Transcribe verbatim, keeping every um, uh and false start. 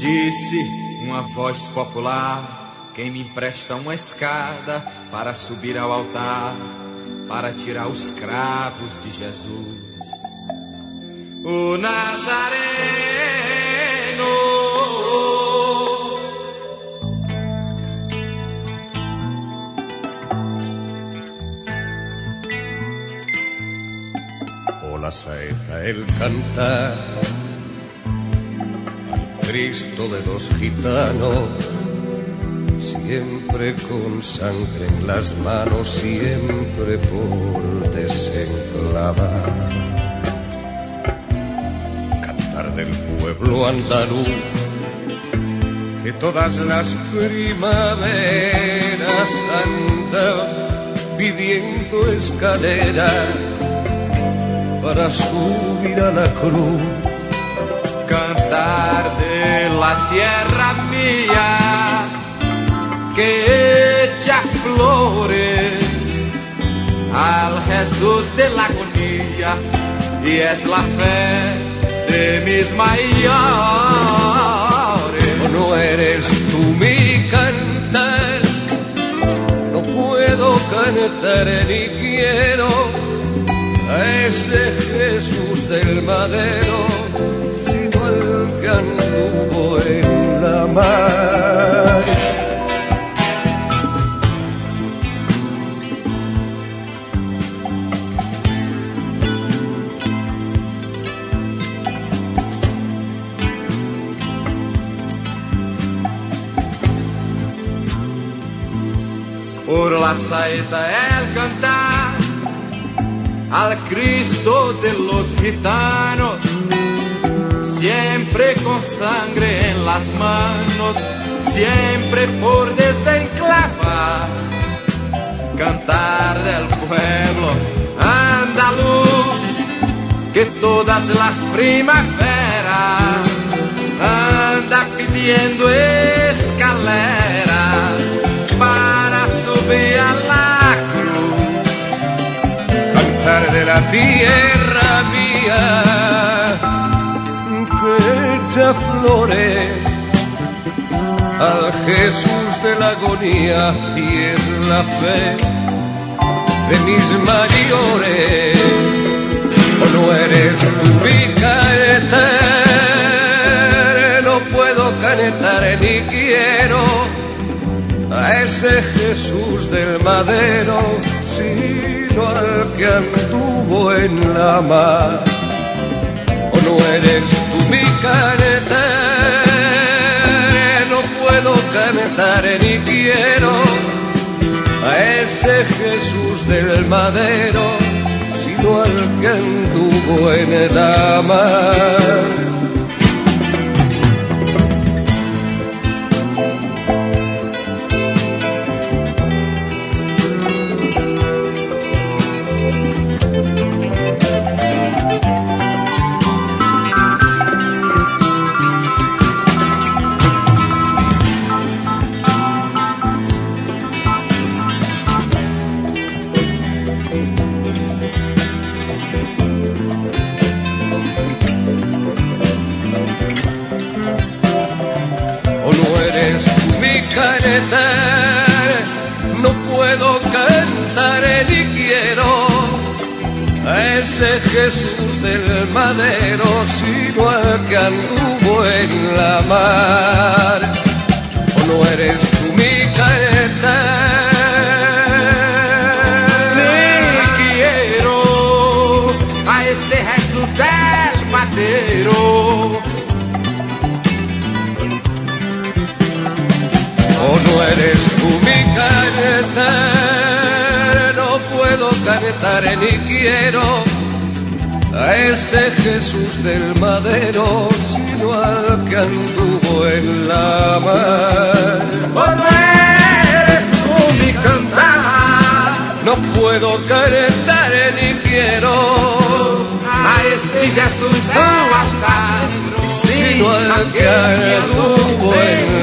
Disse uma voz popular: quem me empresta uma escada para subir ao altar, para tirar os cravos de Jesus, o Nazareno. O la saeta el cantar al Cristo de los gitanos, siempre con sangre en las manos, siempre por desenclavar. Cantar del pueblo andaluz, que todas las primaveras anda pidiendo escaleras para subir a la cruz. Cantar de la tierra mía, que echa flores al Jesús de la agonía, y es la fe de mis mayores. No eres tú mi cantar, no puedo cantar ni quiero a ese Jesús del madero, sino el que anduvo en la mar. Por la saeta el cantar al Cristo de los gitanos, siempre con sangre en las manos, siempre por desenclavar. Cantar del pueblo andaluz, que todas las primaveras anda pidiendo escaleras para subir a la cruz. Cantar de la tierra mía, que echa flores al Jesús de la agonía, y es la fe de mis mayores. O no eres tú mi canetar, no puedo canetar ni quiero a ese Jesús del madero, sino al que anduvo en la mar. O no eres tú mi canetar, no puedo canetar ni quiero a ese Jesús del madero, sino al que anduvo en la mar. Canetar, no puedo cantar ni quiero a ese Jesús del madero, sino al que anduvo en la mar. O no eres tú mi canetar, ni quiero a ese Jesús del madero. O no eres tú mi canetar, no puedo canetar ni quiero a ese Jesús del madero, sino al que anduvo en la mar. O no eres tú mi cantar, no puedo canetar ni quiero a ese Jesús del madero, sino al que anduvo en la mar.